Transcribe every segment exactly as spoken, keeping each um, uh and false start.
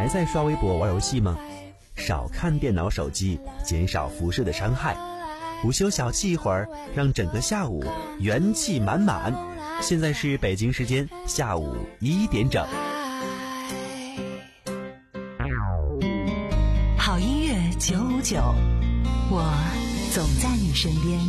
在刷微博玩游戏吗？少看电脑手机，减少辐射的伤害。午休小憩一会儿，让整个下午元气满满。现在是北京时间下午一点整。 好音乐九五九，我总在你身边。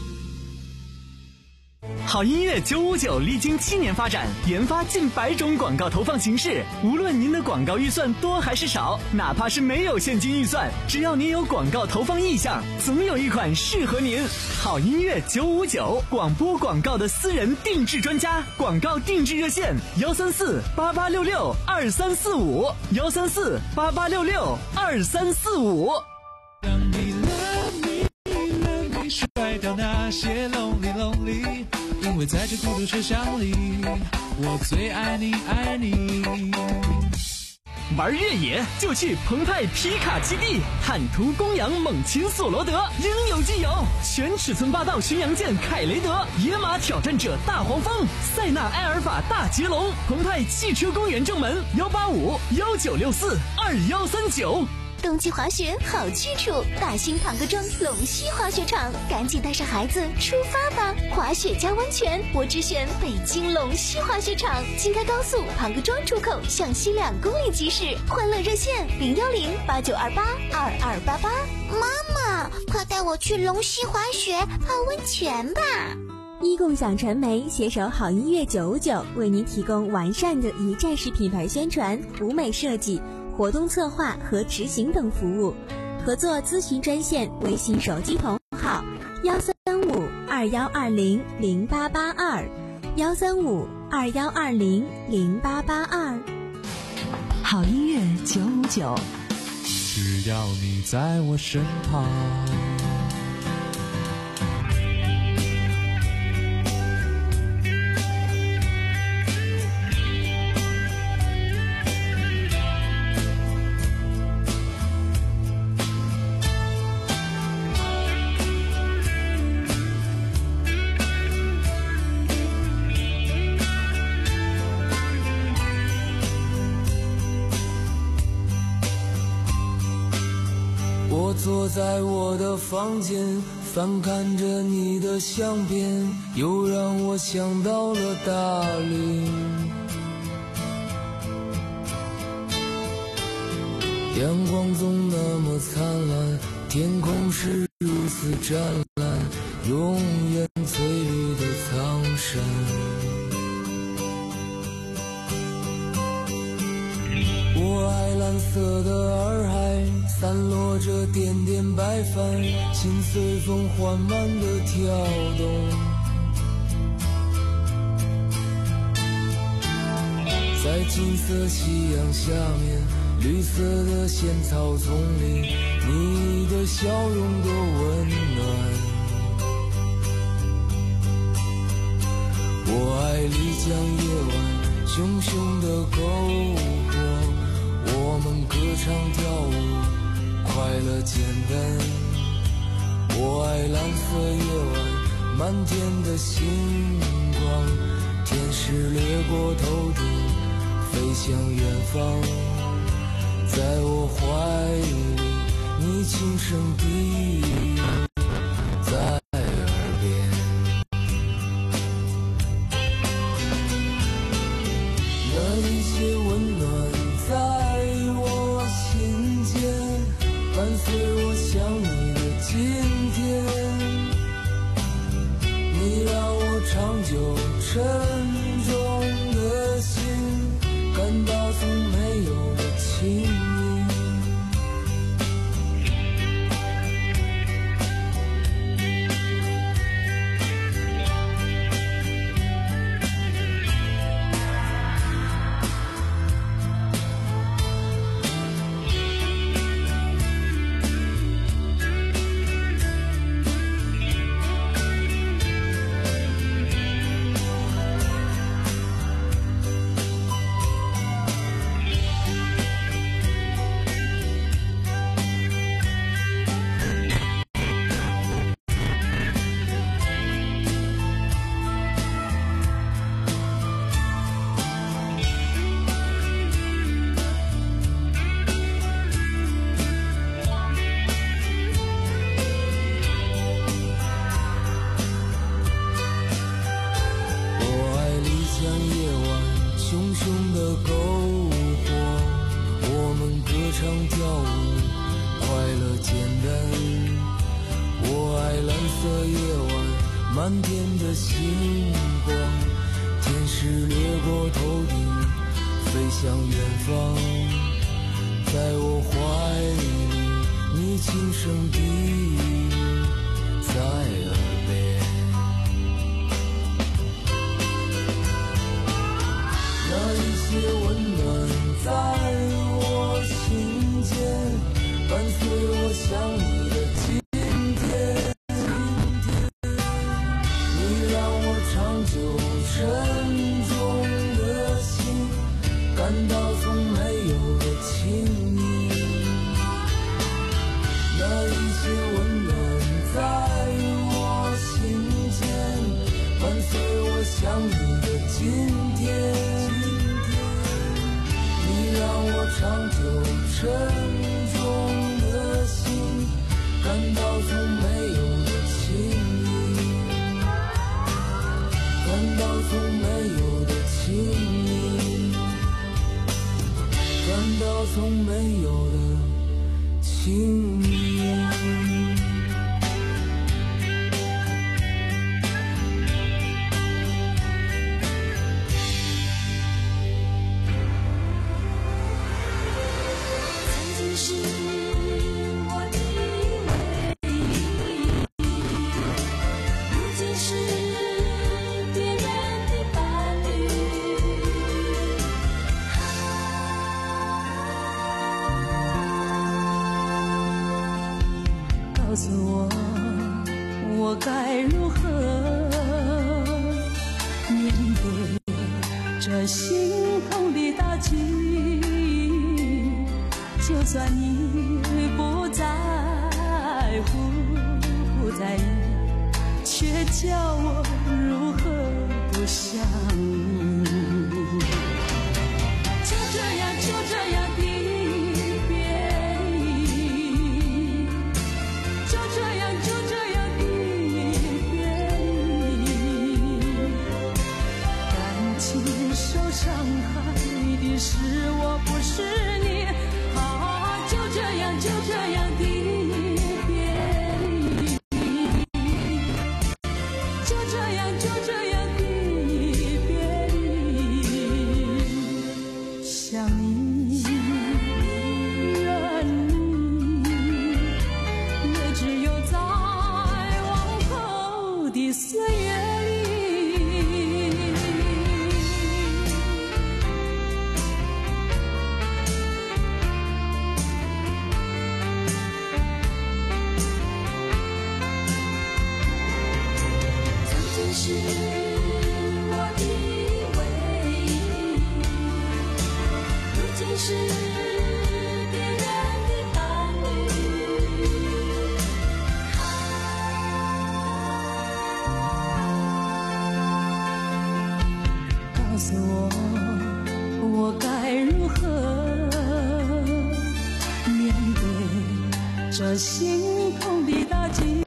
好音乐九五九历经七年发展，研发近百种广告投放形式。无论您的广告预算多还是少，哪怕是没有现金预算，只要您有广告投放意向，总有一款适合您。好音乐九五九，广播广告的私人定制专家，广告定制热线幺三四八八六六二三四五幺三四八八六六二三四五。 当你了你了你甩掉那些 lonely lonely，因为在这孤独车厢里，我最爱你爱你。 玩越野就去澎湃皮卡基地，坦途公羊猛禽索罗德，应有尽有。全尺寸霸道巡洋舰凯雷德，野马挑战者大黄蜂，塞纳埃尔法大捷龙。澎湃汽车公园正门幺八五幺九六四二幺三九。 冬季滑雪好去处，大兴庞各庄龙溪滑雪场，赶紧带上孩子出发吧！滑雪加温泉，我只选北京龙溪滑雪场，京开高速庞各庄出口向西两公里即驶。欢乐热线零幺零八九二八二二八八。 妈妈，快带我去龙溪滑雪泡温泉吧！ 一共享传媒携手好音乐九五九，为您提供完善的一站式品牌宣传、舞美设计、活动策划和执行等服务。合作咨询专线微信手机同号幺三五二幺二零零八八二幺三五二幺二零零八八二。 好音乐九五九， 只要你在我身旁。我坐在我的房间，翻看着你的相片，又让我想到了大理。阳光总那么灿烂，天空是如此湛蓝，永远翠绿的苍山。我爱蓝色的洱海，散落着点点白帆，心随风缓慢地跳动。在金色夕阳下面，绿色的仙草丛里，你的笑容多温暖。我爱丽江夜晚，熊熊的篝火，我们歌唱跳舞，快乐简单。我爱蓝色夜晚，满天的星光，天使掠过头顶，飞向远方。在我怀里，你轻声低语在耳边。那一切温暖在我心间，伴随我想你的今天。你让我长久沉重的心，感到从没有的轻易。 着夜晚漫天的星光，天使掠过头顶，飞向远方。在我怀里，你轻声低语在耳边，那一些温暖在我心间，伴随我想你的今天。你让我长久沉重的心感到从没有的亲密，那一些温暖在我心间，伴随我想你的今天。你让我长久沉重的心感到从没有的亲密，感到从没有的亲密，感到从没有的亲密。 告诉我，我该如何面对这心痛的打击？就算你不在乎、不在意，却叫我如何不想你？就这样，就这样的别离，就这样，就这样的别离。感情受伤害的是我，不是你。啊，就这样，就这样的别离，就这样，就这样的别离。想你，怨你，也只有在往后的岁月里。曾经是我的唯一，如今是别人的伴侣。告诉我，我该如何面对这心痛的打击？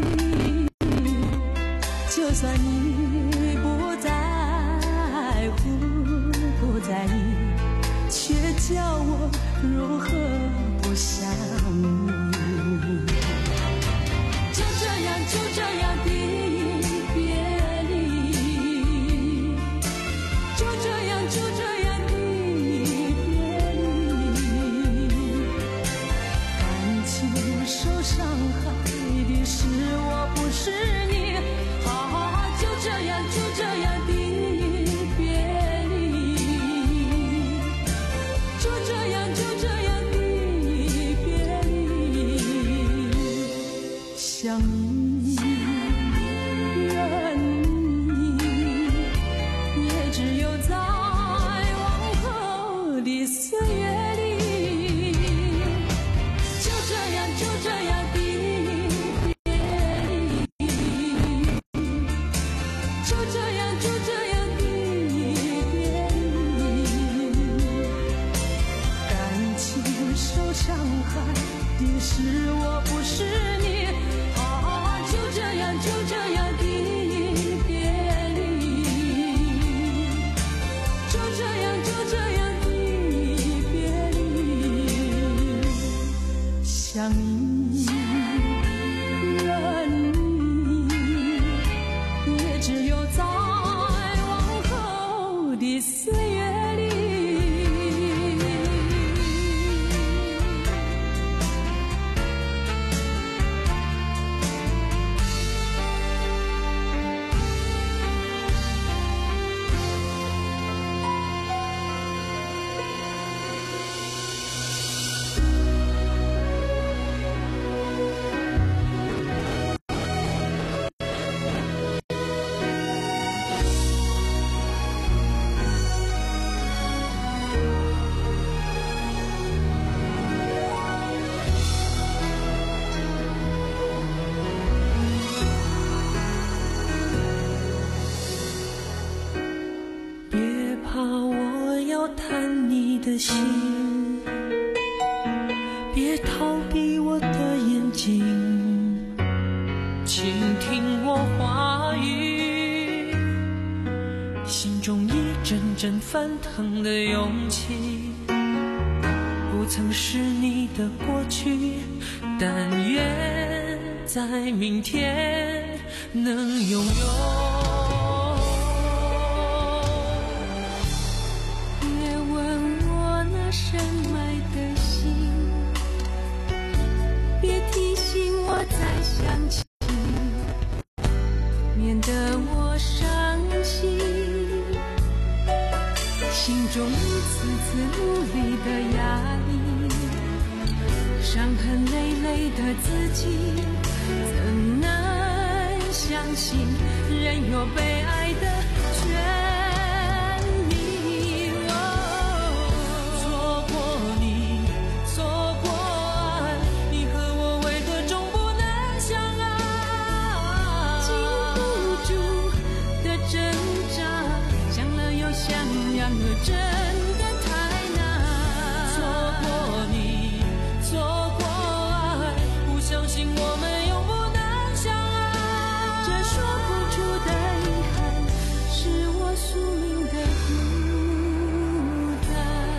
就算你不在乎、不在意，却叫我如何不想你？就这样，就这样的别离，就这样，就这样的别离。感情受伤害的是我，不是你。啊，就这样，就这样的别离，就这样，就这样的别离。想你，怨你，也只有在往后的岁月里。就这样，就这样的别离，就这样，就这样的别离。感情受伤害的是我，不是你。啊，就这样，就这样的别离，就这样，就这样的别离。想你，怨你， 有在往后的岁月里。 的心，别逃避我的眼睛，倾听我话语，心中一阵阵翻腾的勇气，不曾是你的过去，但愿在明天能拥有。深埋的心，别提醒我再想起，免得我伤心。心中一次次努力的压抑，伤痕累累的自己，怎能相信人有被爱的权？真的太难，错过你，错过爱，不相信我们永不能相爱。这说不出的遗憾，是我宿命的孤单。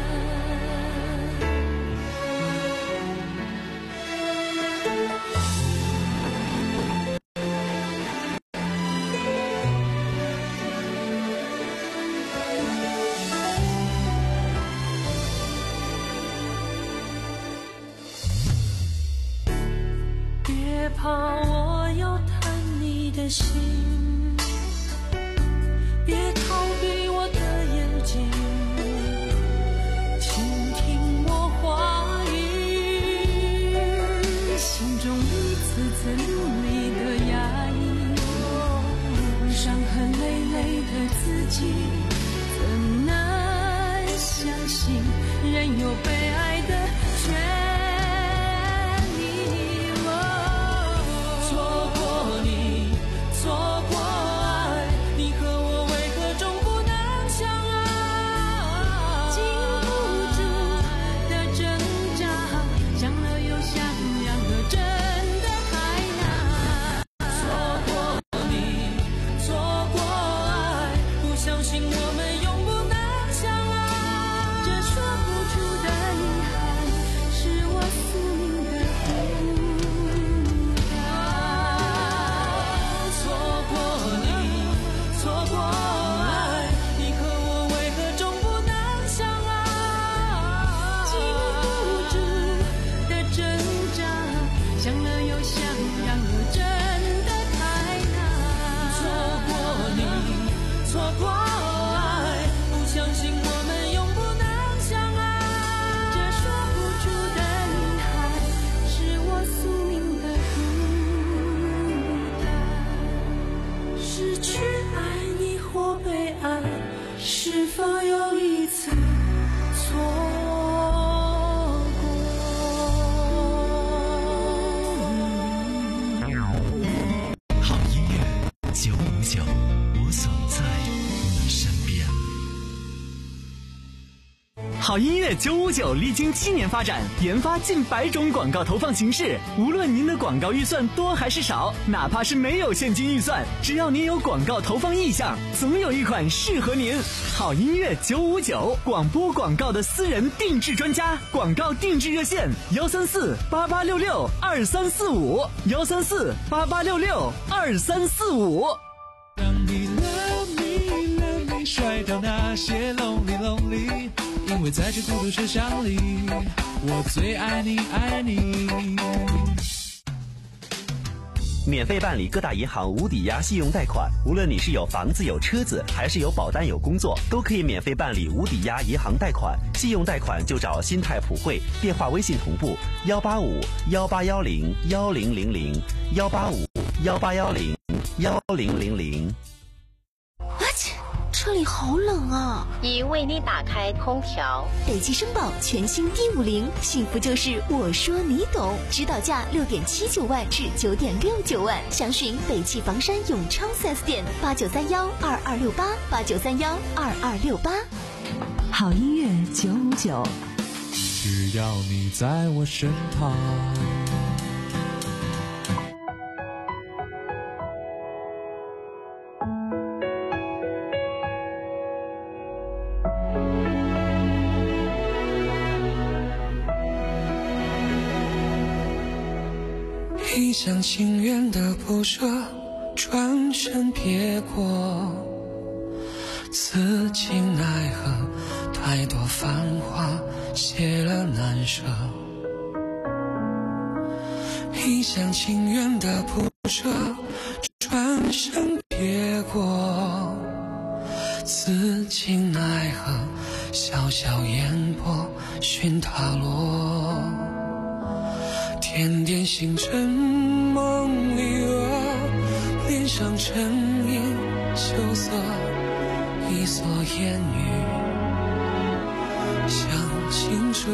别怕我要探你的心，别逃避我的眼睛，倾听我话语，心中一次次努力的压抑，伤痕累累的自己，怎能相信人有被爱的权？是否有一次错过？ 好音乐九五九，我总在你身边。 好音乐九五九历经七年发展，研发近百种广告投放形式。无论您的广告预算多还是少，哪怕是没有现金预算，只要您有广告投放意向，总有一款适合您。好音乐九五九，广播广告的私人定制专家，广告定制热线：幺三四八八六六二三四五，幺三四八八六六二三四五。 让你些 lonely lonely， 因为在这孤独车厢里，我最爱你爱你。 免费办理各大银行无抵押信用贷款，无论你是有房子有车子，还是有保单有工作，都可以免费办理无抵押银行贷款。信用贷款就找新泰普惠，电话微信同步幺八五幺八幺零幺零零零幺八五幺八幺零幺零零零。 这里好冷啊！ 已为你打开空调。 北汽声宝全新 D 五零，幸福就是我说你懂，指导价六点七九万至九点六九万，详询北汽房山永昌 四 S 店八九三幺二二六八八九三幺二二六八。 好音乐九五九， 只要你在我身旁。一厢情愿的不舍，转身别过，此情奈何，太多繁华谢了难舍。一厢情愿的不舍，转身别过，此情奈何，小小烟波寻他落。点点星辰梦里啊，脸上沉吟羞涩，一蓑烟雨像清澈，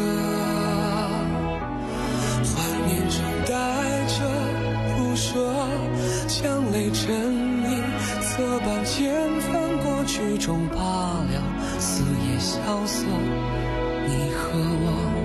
怀念中带着不舍，将泪沉吟，侧畔间翻过曲终罢了，四野萧瑟，你和我。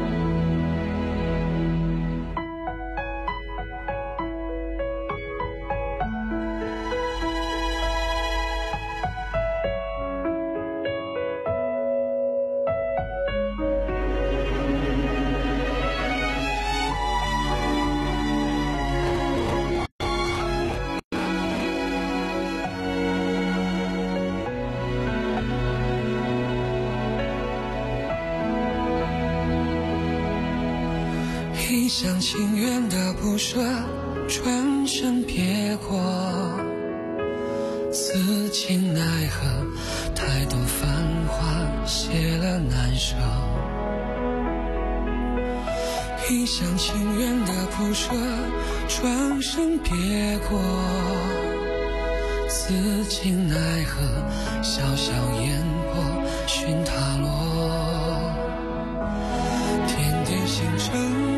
一厢情愿的不舍，转身别过，此情奈何，太多繁华谢了难舍。一厢情愿的不舍，转身别过，此情奈何，小小烟波寻他落。点点星辰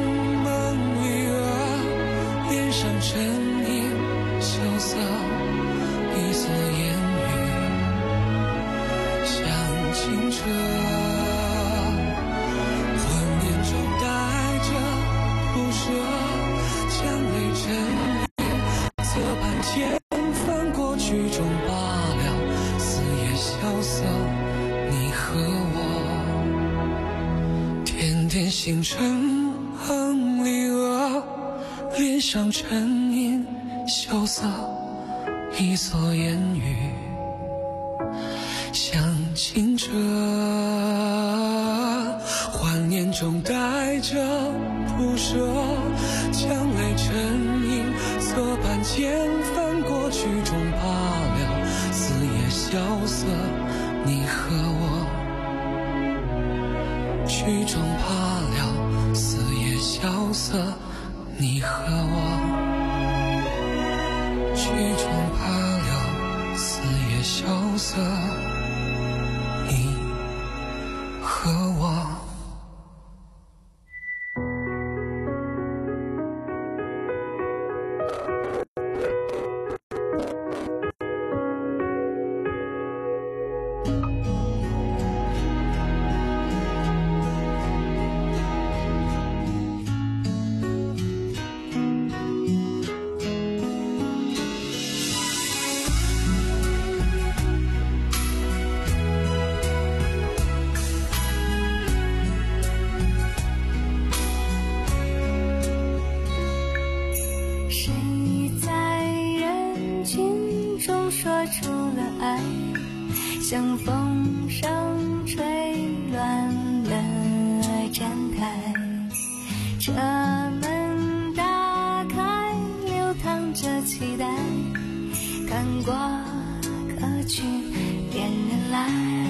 上沉吟羞涩，一蓑烟雨像清澈，幻念中带着不舍，将泪沉吟，侧畔间翻过曲终罢了，四野萧瑟，你和我。点点星辰哼离额，脸上沉吟羞涩，一蓑烟雨像清澈，幻念中带着不舍，将泪沉吟，侧畔间翻过曲终罢了，四野萧瑟，你和我。曲终罢了，四野萧瑟，你和我。曲终罢了，四野萧瑟，你和我。 像风声吹乱了站台，车门打开，流淌着期待，看过客去恋人来，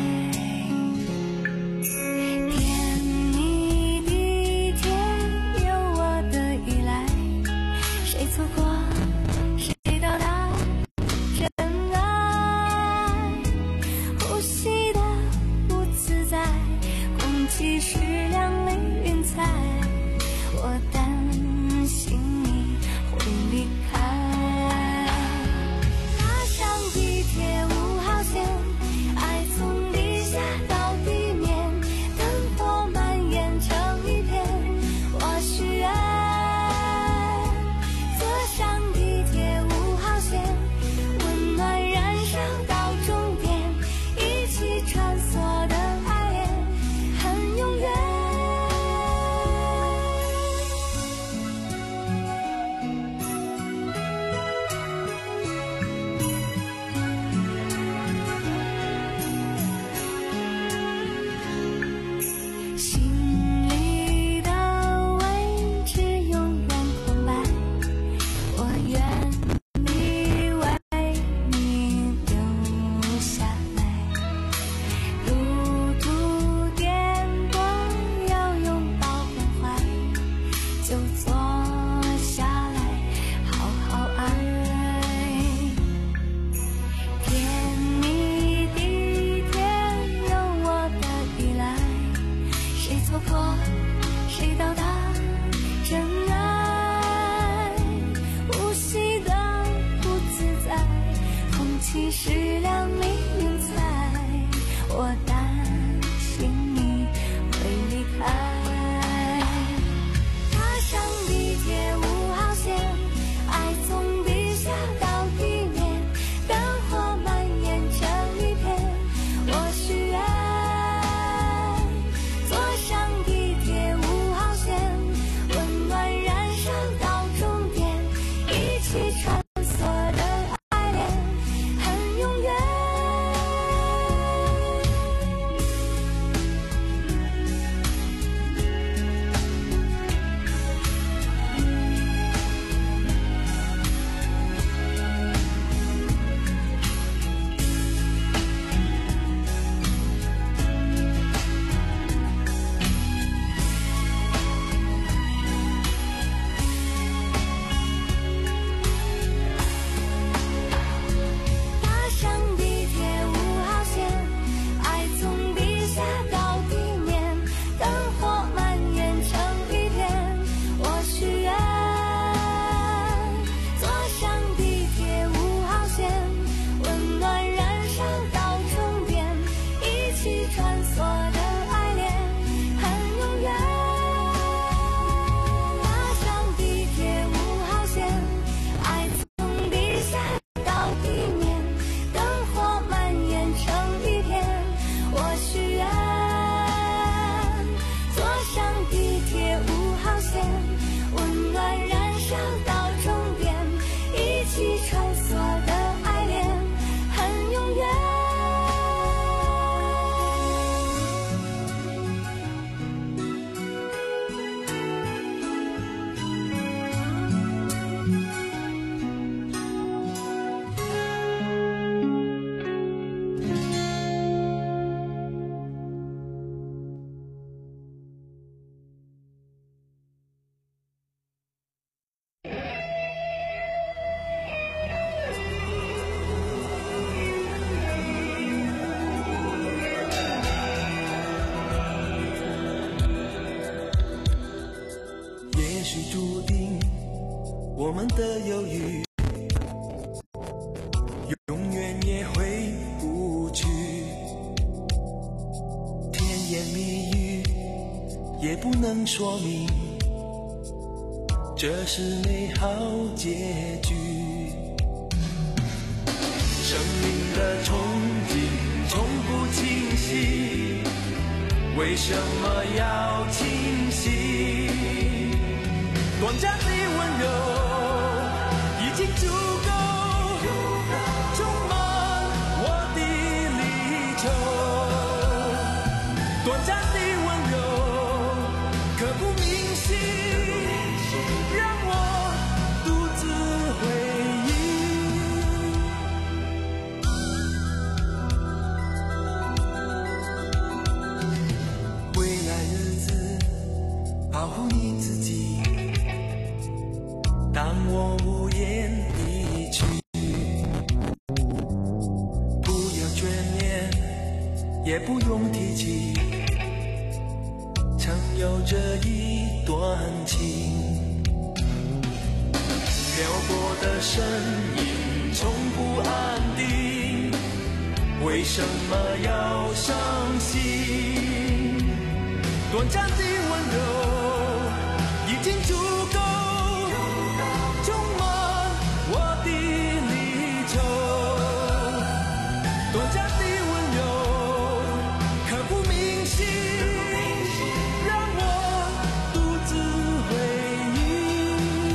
甜蜜地铁有我的依赖，谁错过谁到达真爱，呼吸的不自在，空气是两粒云彩，我担心你会离开。踏上地铁五号线，爱从地下到地面，灯火蔓延成一片，我许愿坐上地铁五号线，温暖燃烧到终点，一起穿梭的爱恋很永远。心里的位置永远空白，我愿意为你留下来，路途颠簸要拥抱关怀，就坐下来好好爱，甜蜜地铁有我的依赖，谁错过谁到达真爱，呼吸的不自在，空气是两粒云彩，我担心你会离开。踏上地铁五号线，爱从地下到地面，灯火蔓延成一片，我许愿坐上地铁五号线，温暖燃烧到终点，一起穿梭的爱恋很永远。踏上地铁五号线，爱从地下到地面，灯火蔓延成一片，我许愿坐上地铁五号线，温暖燃烧到终点，一起穿梭的爱恋很永远。踏上地铁五号线，爱从地下到地面，灯火蔓延成一片，我许愿坐上地铁五号线，温暖燃烧到终点，一起穿梭的爱恋很永远。 也许注定我们的犹豫永远也回不去，甜言蜜语也不能说明这是美好结局。生命的憧憬从不清晰，为什么要清晰？短暂的温柔已经足够充满我的理也不用提起，常有这一段情。漂泊的身影从不安定，为什么要伤心？短暂的温柔已经足够充满我的离愁，短暂的温柔刻骨铭心，让我独自回忆。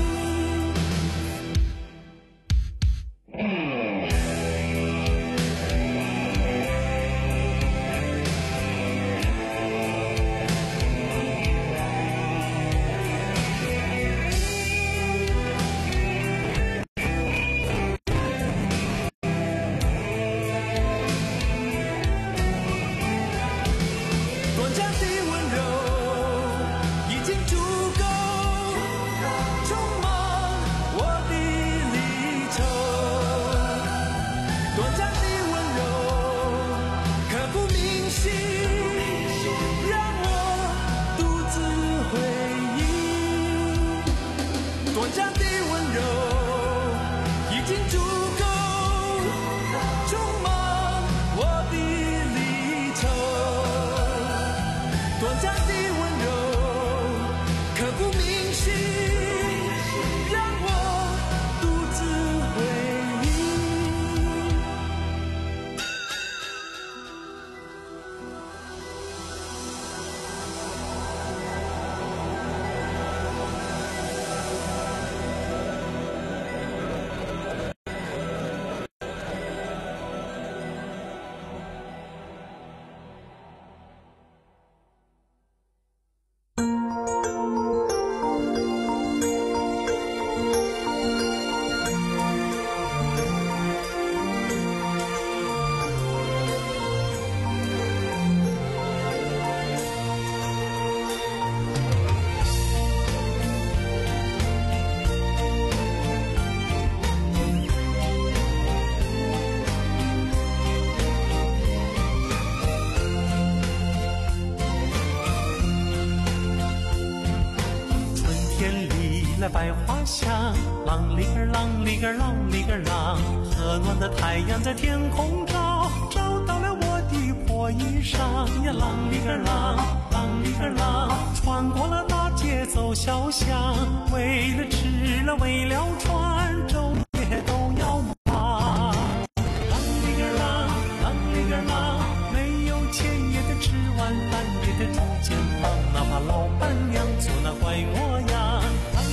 来百花香，啷里个啷里个啷里个啷，和暖的太阳在天空照，照到了我的破衣裳呀，啷里个啷，啷里个啷，穿过了大街走小巷，为了吃了为了穿，昼夜都要忙。啷里个啷，啷里个啷，没有钱也得吃晚饭，也得住肩膀，哪怕老板娘做那坏模样。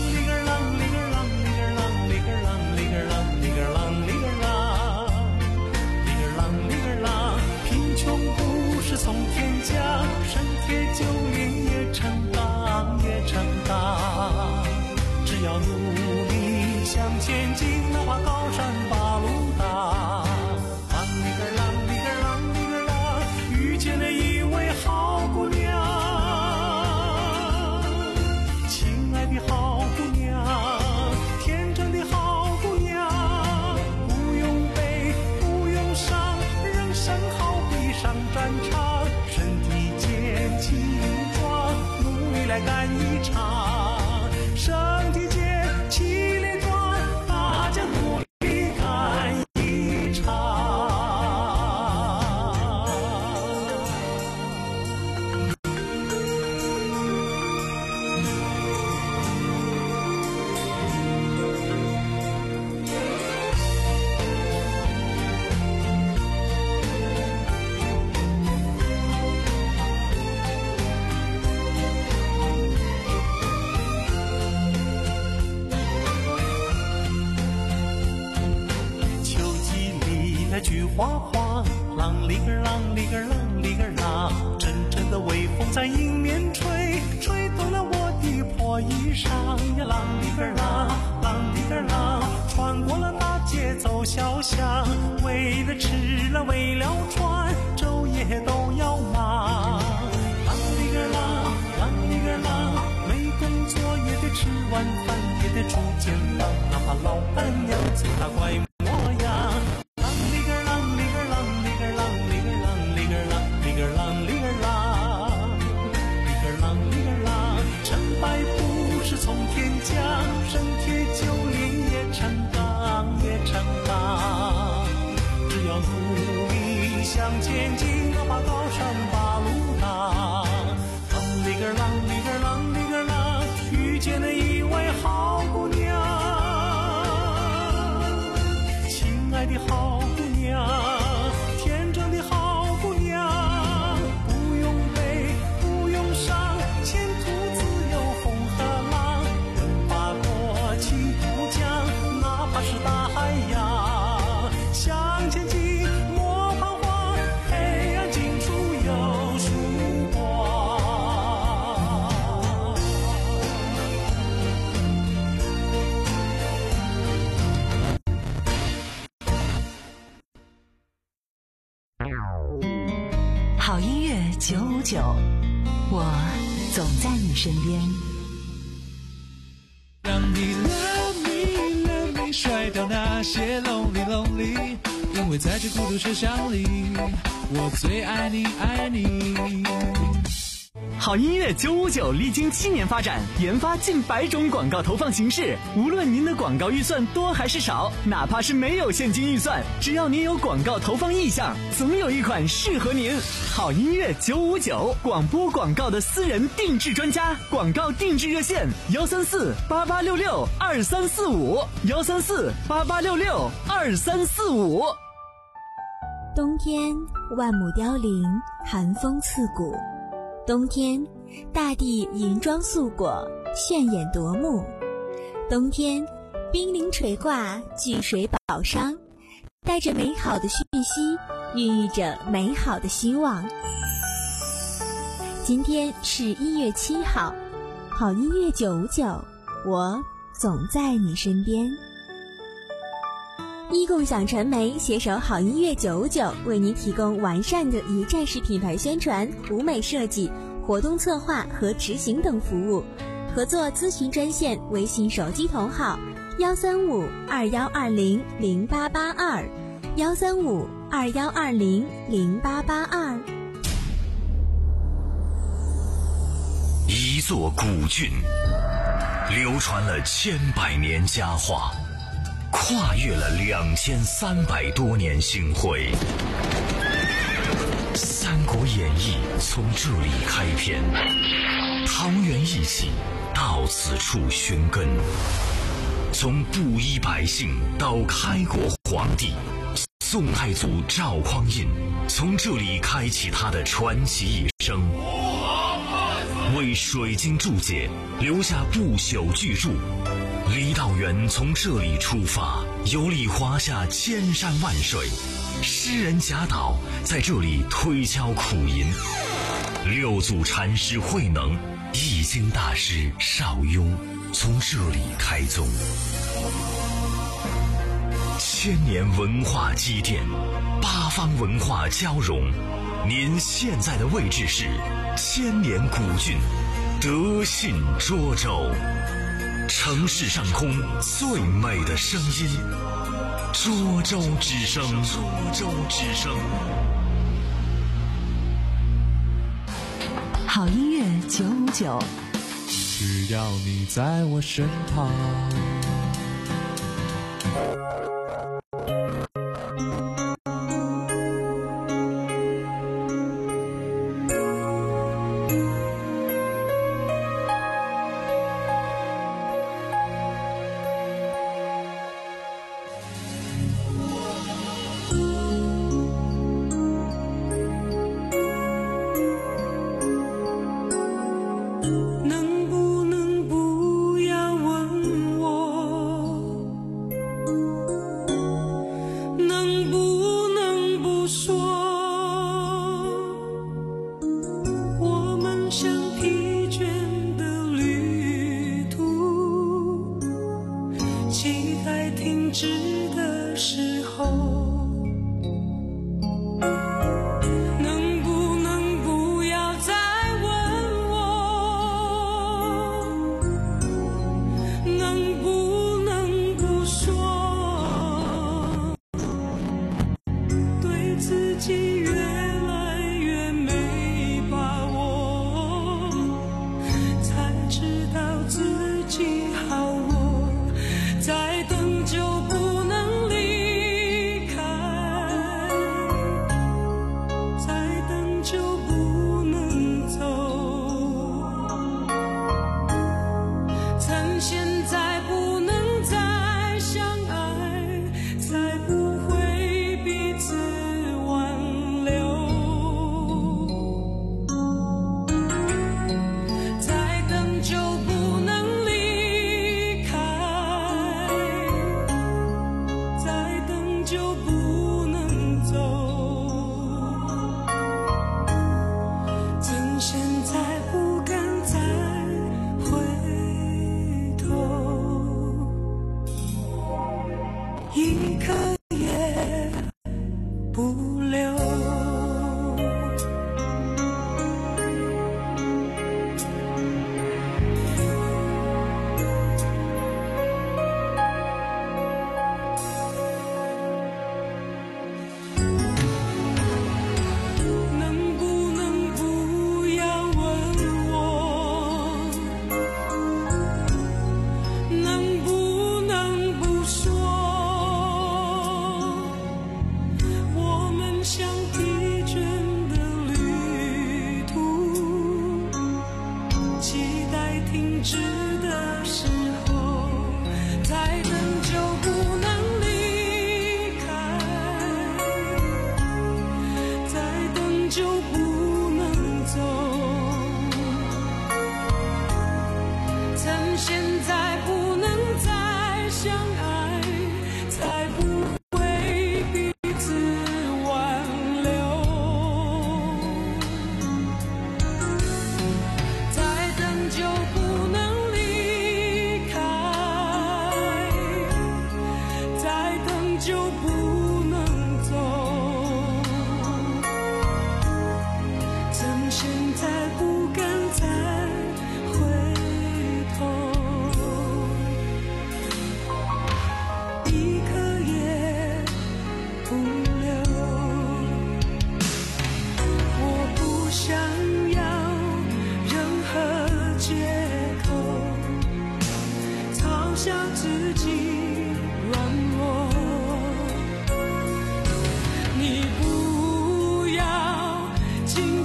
从天降，身铁九零也成钢，也成钢。只要努力向前进，哪怕高山把路挡。啷里个啷里个啷里个啷，遇见了一位好姑娘，亲爱的好姑娘，天真的好姑娘，不用悲，不用伤，人生好比上战场。来干一场，身体健，气力壮，大家努力干一场。菊花黄，啷里个啷里个啷里个啷，阵阵的微风在迎面吹，吹动了我的破衣裳呀，啷里个啷，啷里个啷，穿过了大街走小巷，为了吃了为了穿，昼夜都要忙。啷里个啷，啷里个啷，没工作也得吃晚饭，也得住肩膀，哪怕老板娘做那怪模样。啷里个啷里个啷里个啷里个啷里个啷里个向前进，哪怕高山把路挡。啷里个啷里个啷里个啷，遇见了一位好姑娘，亲爱的好姑娘，天真的好姑娘，不用悲不用伤，前途自有风和浪，人把国旗不讲，哪怕是大海洋，向前进莫彷徨，黑暗尽处有曙光。 好音乐九五九，我总在你身边。 让你 love me love me， 甩掉那些 lonely lonely， 因为在这孤独车厢里，我最爱你爱你。 好音乐九五九历经七年发展，研发近百种广告投放形式。无论您的广告预算多还是少，哪怕是没有现金预算，只要您有广告投放意向，总有一款适合您。好音乐九五九，广播广告的私人定制专家，广告定制热线：幺三四八八六六二三四五，幺三四八八六六二三四五。 冬天万木凋零，寒风刺骨。冬天，大地银装素裹，炫眼夺目。冬天，冰凌垂挂，巨水宝商，带着美好的讯息，孕育着美好的希望。今天是一月七号，好音乐九五九，我总在你身边。一共享传媒携手好音乐九五九，为您提供完善的一站式品牌宣传、舞美设计、活动策划和执行等服务。合作咨询专线：微信手机同号幺三五二幺二零零八八二，幺三五二幺二零零八八二。 一座古郡，流传了千百年佳话，跨越了两千三百多年星辉。《三国演义》从这里开篇，桃园义气到此处寻根。从布衣百姓到开国皇帝，宋太祖赵匡胤从这里开启他的传奇一生，为水晶注解留下不朽巨著。李道元从这里出发，游历华夏千山万水，诗人贾岛在这里推敲苦吟，六祖禅师慧能、易经大师邵雍从这里开宗。千年文化积淀，八方文化交融，您现在的位置是千年古郡德信涿州。城市上空最美的声音，涿州之声。涿州之声。 好音乐九五九， 只要你在我身旁。 能不能不要问我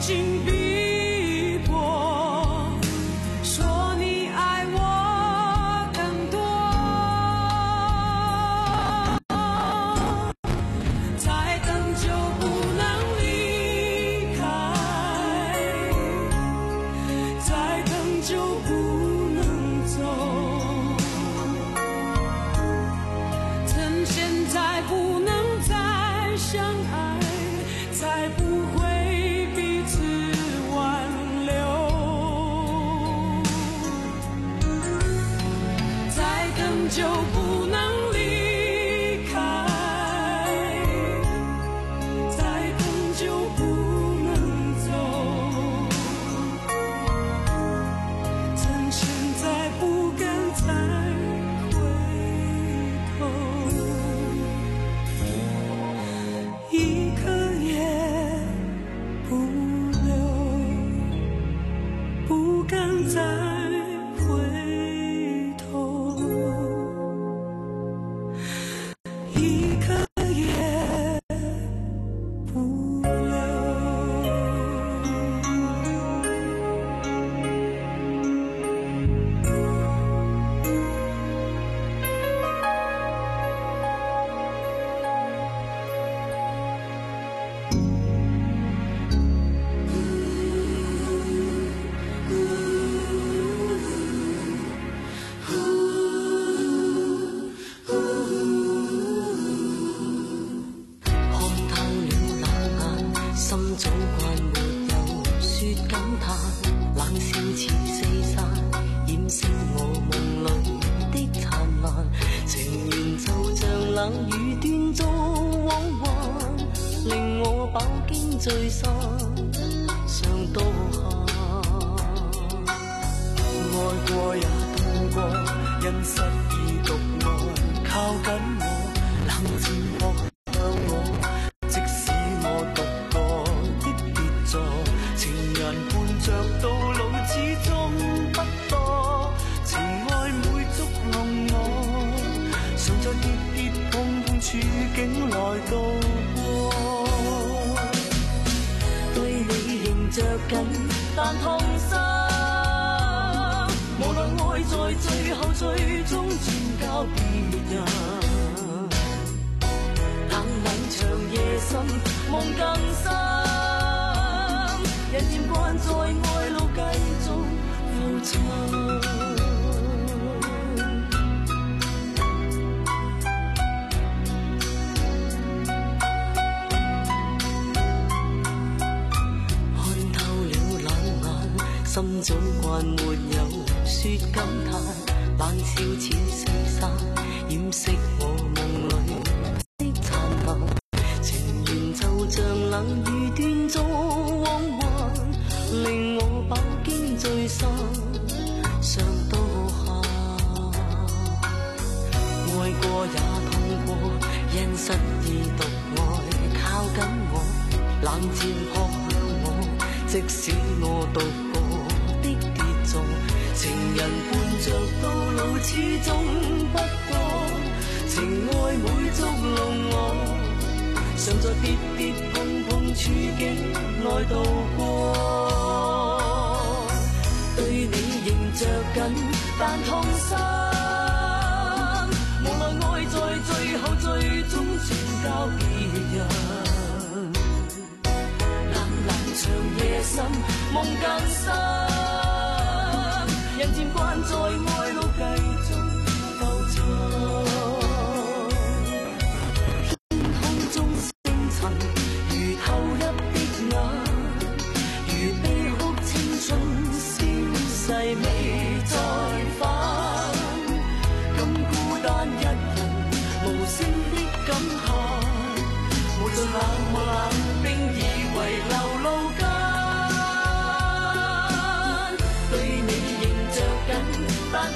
紧逼迫，说你爱我更多，再等就不能离开，再等就不能走，趁现在不能再相爱，才不会彼此挽留，再等就不能离开，再等就不能走，趁现在不敢再回头，一刻也不留，不敢再回头，一刻也不留。 心早慣沒有說感嘆，冷笑似四散，掩飾我夢裏的燦爛。情緣就像冷雨斷續往還，令我飽經聚散，尚多限。愛過也痛過，因失意獨愛，靠緊我，冷戰撲向我。即使我獨個的跌座，情人伴着到老始終不多，情愛每捉弄我，常在跌跌碰碰處境來渡過。對你仍着緊，但痛心，無奈愛在最後最終轉交別人。長夜深，夢更深，人漸慣在愛路繼續浮沉。看透了冷眼，心早慣沒有說感嘆，冷笑似四散，掩飾我夢裏冷雨斷續往還，令我飽經聚散，尚多限。愛過也痛過，因失意獨愛，靠緊我，冷箭撲向我。即使我獨個的跌座，情人伴着到老始終不多，情愛每捉弄我。常在跌跌碰碰處境內渡過，對你仍着緊，但痛心，無奈愛在最後最終轉交別人。冷冷長夜深，夢更深，人漸慣在愛路繼續浮沉。如透泣的眼，如悲哭青春消逝未再返，咁孤單一人，無聲的感嘆，無盡冷漠冷冰已遺留路間，對你仍着緊，但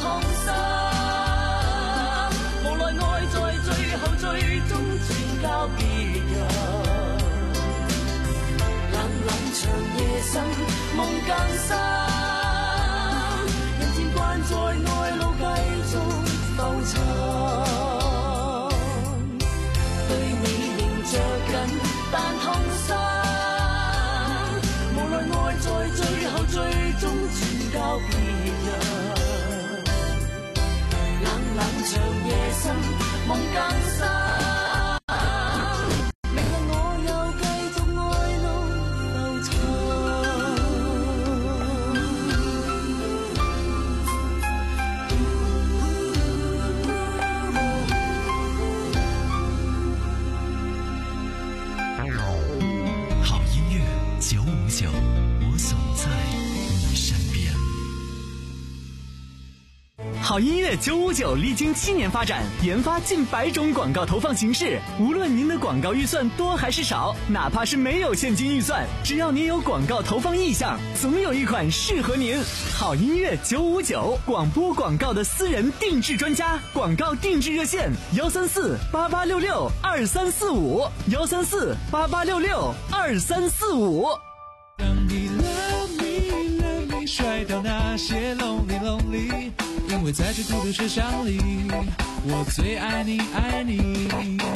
好音乐九五九历经七年发展，研发近百种广告投放形式。无论您的广告预算多还是少，哪怕是没有现金预算，只要您有广告投放意向，总有一款适合您。好音乐九五九，广播广告的私人定制专家，广告定制热线：幺三四八八六六二三四五，幺三四八八六六二三四五。 当你 love me love me 甩掉那些 lonely lonely， 因为在这孤独车厢里，我最爱你爱你。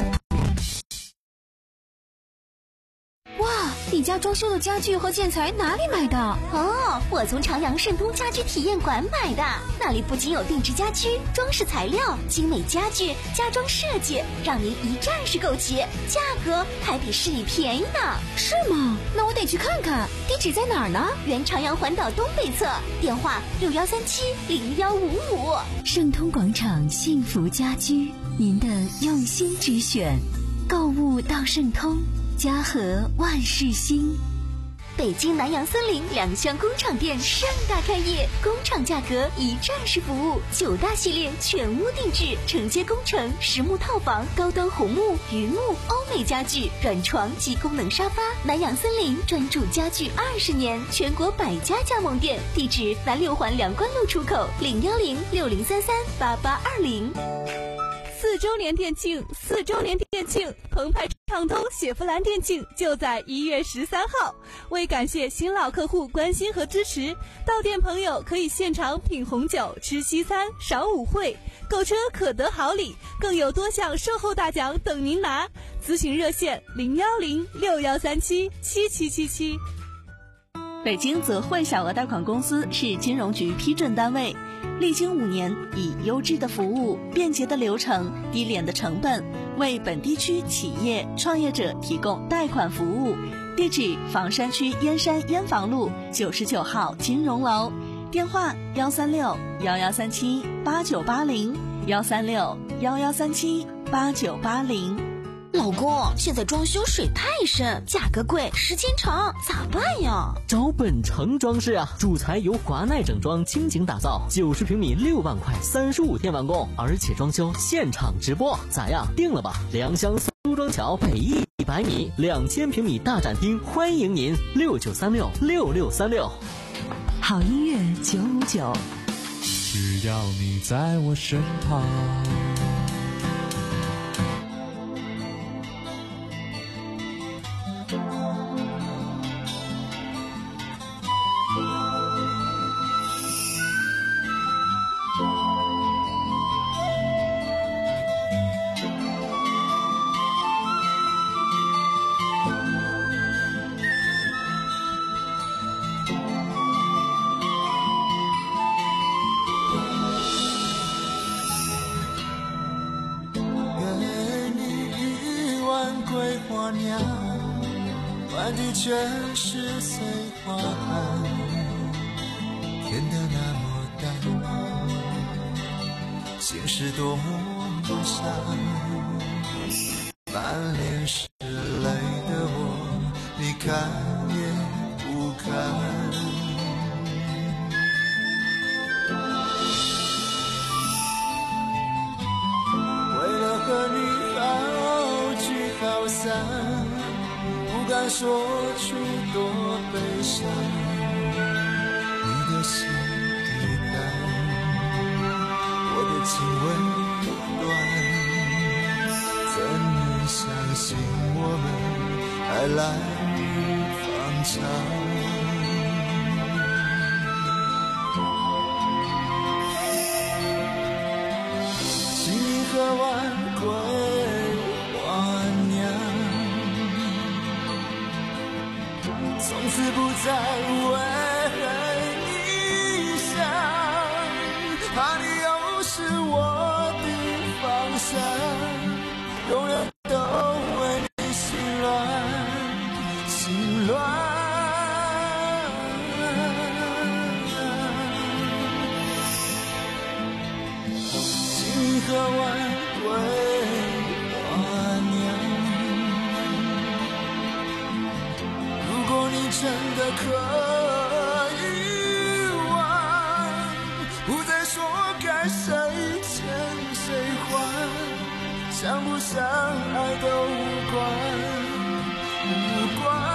哇，你家装修的家具和建材哪里买的？ 哦，我从朝阳盛通家居体验馆买的，那里不仅有定制家居、装饰材料、精美家具、家装设计，让您一站式购齐，价格还比市里便宜呢。 是吗？那我得去看看，地址在哪儿呢？ 原朝阳环岛东北侧，电话六幺三七零幺五五。 盛通广场幸福家居，您的用心之选，购物到盛通，家和万事兴。 北京南阳森林两厢工厂店盛大开业，工厂价格一站式服务，九大系列全屋定制，承接工程、实木套房、高端红木、榆木、欧美家具、软床及功能沙发。南阳森林专注家具二十年，全国百家加盟店，地址南六环梁关路出口，零幺零六零三三八八二零。 四周年店庆，四周年店庆，澎湃畅通雪佛兰店庆就在一月十三号。为感谢新老客户关心和支持，到店朋友可以现场品红酒、吃西餐、赏舞会，购车可得好礼，更有多项售后大奖等您拿。咨询热线零幺零六幺三七七七七七。 北京泽汇小额贷款公司是金融局批准单位，历经五年，以优质的服务、便捷的流程、低廉的成本，为本地区企业创业者提供贷款服务。地址：房山区燕山燕房路九十九号金融楼，电话：幺三六幺幺三七八九八零，幺三六幺幺三七八九八零。 老公，现在装修水太深，价格贵，时间长，咋办呀？ 找本城装饰啊，主材由华奈整装倾情打造，九十平米六万块，三十五天完工，而且装修现场直播，咋样？定了吧？良乡苏庄桥北翼一百米，两千平米大展厅，欢迎您六九三六六六三六。 好音乐九五九， 只要你在我身旁。 换的全是碎花瓣，甜的那么淡，心事多么伤，满脸是泪的我，你看也不看。为了和你好聚好散，不敢说出多悲伤，你的心已淡，我的情未断，怎能相信我们还来日方长？请你喝完桂花酿，从此不再为你想，怕你又是我的方向，永远都为你心乱心乱。请你喝完桂花酿，如果你真的可以忘，不再说该什相爱都无关，无关。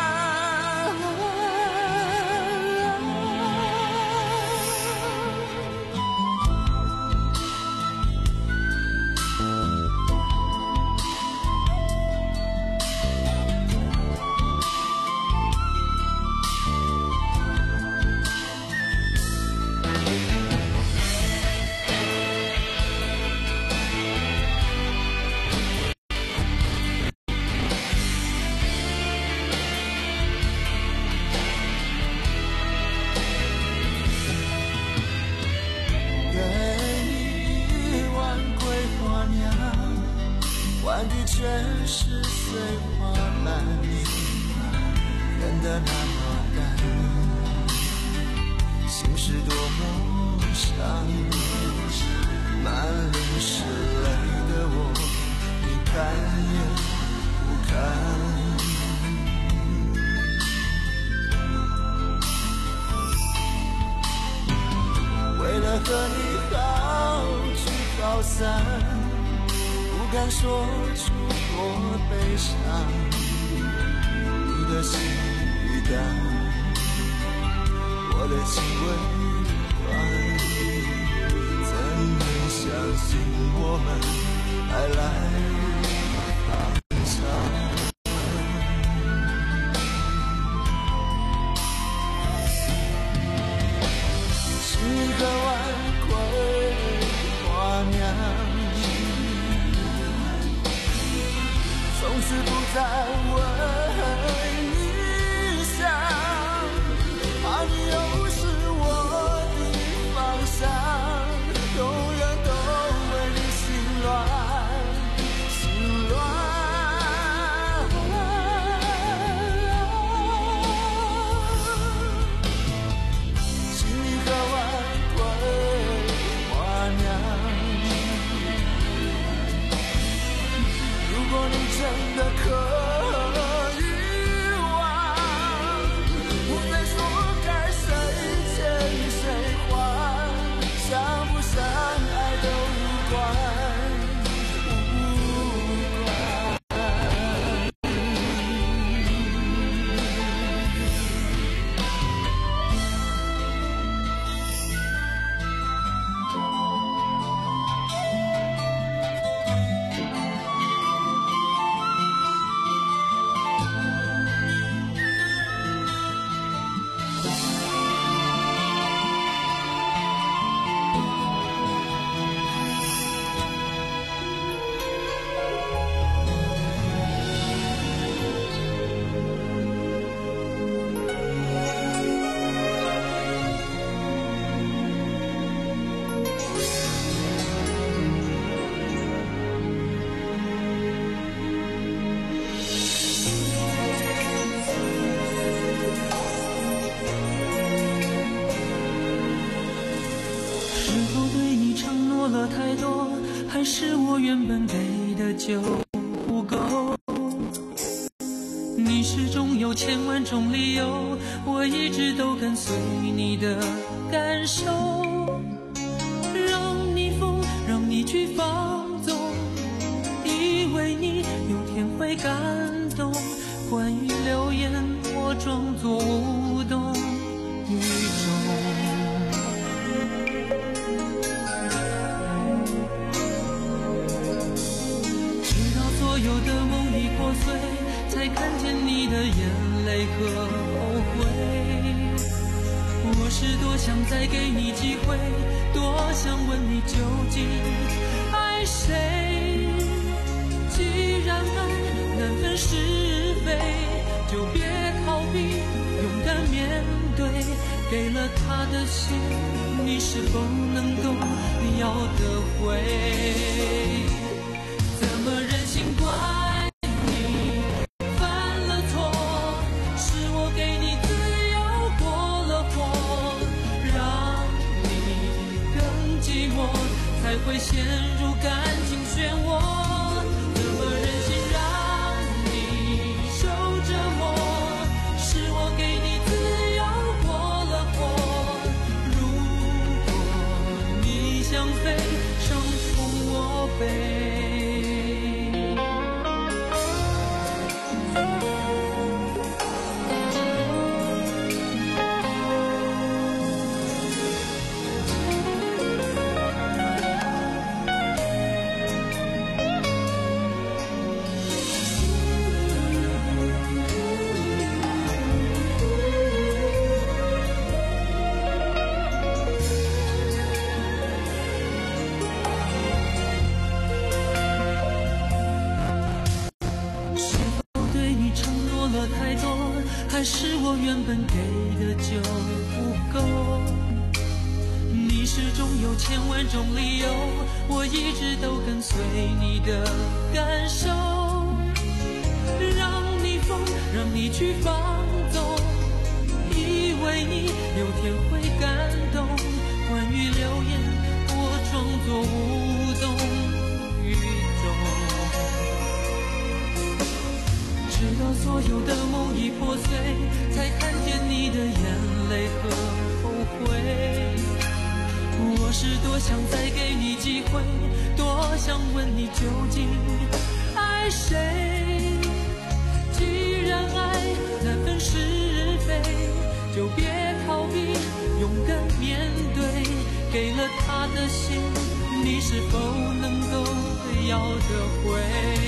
换的却是碎花烂人的那么淡，心事多么伤，满脸是泪的我，你看也不看。为了和你好聚好散，不敢说出多悲伤，你的心已淡，我的情未断，怎能相信我们还来日方长？是个晚归花娘，从此不再为你想，怕你又是我的方向，永远都为你心乱心乱。是个晚归花娘，如果你真的可以忘，不再说该谁欠谁还，想不想爱都无关无关。 太多，还是我原本给的就不够。你始终有千万种理由，我一直都跟随你的感受，让你疯，让你去放纵，以为你有天会感动。关于流言，我装作无动于衷。所有的梦已破碎，才看见你的眼泪和后悔。我是多想再给你机会，多想问你究竟爱谁。既然爱难分是非，就别逃避，勇敢面对。给了他的心，你是否能够要得回？怎么忍心怪你犯了错？是我给你自由过了火，让你更寂寞，才会陷入感情漩涡。怎么忍心让你受折磨？是我给你自由过了火，如果你想飞，伤痛我背。 我原本给的就不够，你始终有千万种理由，我一直都跟随你的感受，让你疯，让你去放纵，以为你有天会感动，关于流言我装作无动于衷，直到所有的梦已破碎，才看见你的眼泪和后悔。我是多想再给你机会，多想问你究竟爱谁，既然爱难分是非，就别逃避，勇敢面对，给了他的心，你是否能够要得回？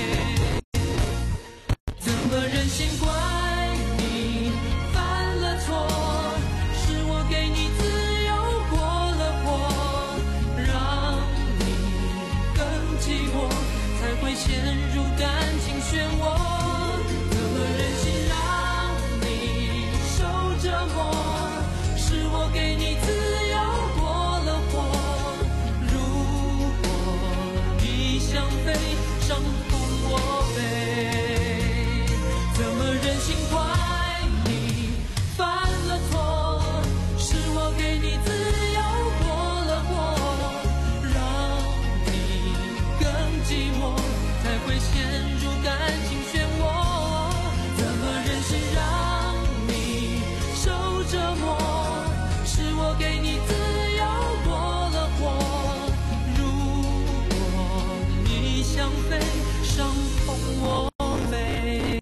怎么忍心怪你犯了错，是我给你自由过了火，让你更寂寞，才会陷入感情漩涡。怎么忍心让你受折磨，是我给你自由过了火，如果你想飞，伤痛我背。怎么忍心怪你犯了错，是我给你自由过了火，让你更寂寞，才会陷入感情漩涡。怎么忍心让你受折磨，是我给你自由过了火，如果你想飞，伤痛我背。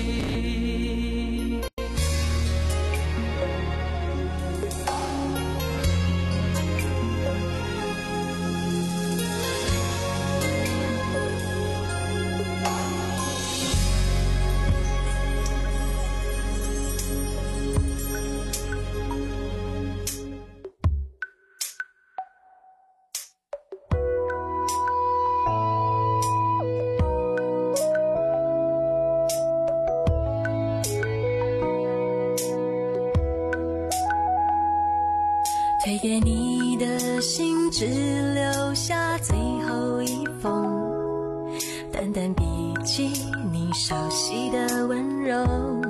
推给你的信只留下最后一封，淡淡笔记你熟悉的温柔，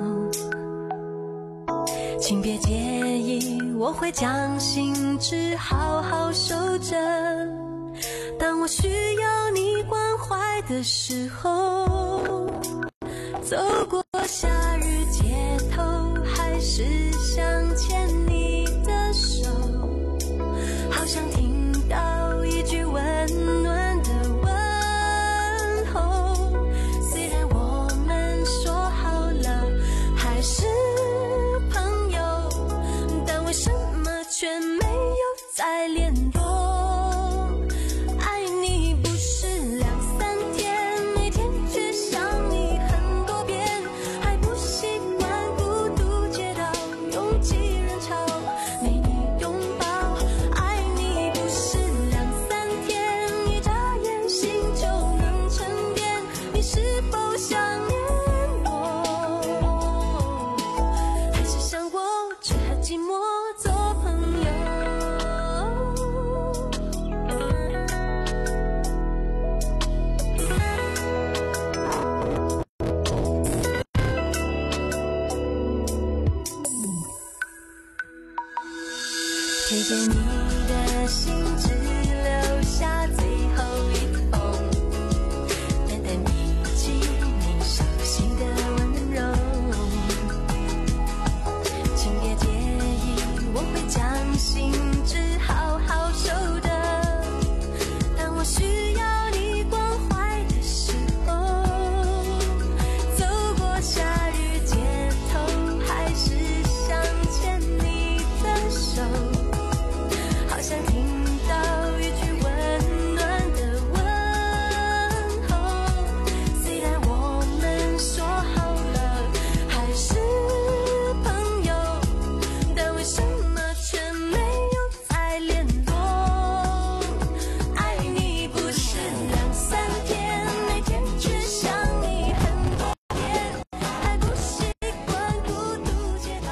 请别介意，我会将信纸好好收着，当我需要你关怀的时候，走过夏日街头，还是想牵你的手，好想听到一句温暖的问候，虽然我们说好了还是朋友，但为什么却没有再联络？爱你不是两三天，每天却想你很多遍，还不习惯孤独街道拥挤人潮，没你拥抱。爱你不是两三天，一眨眼心就能沉淀，你是否想念我？还是想过却还寂寞做朋友？推荐你的信纸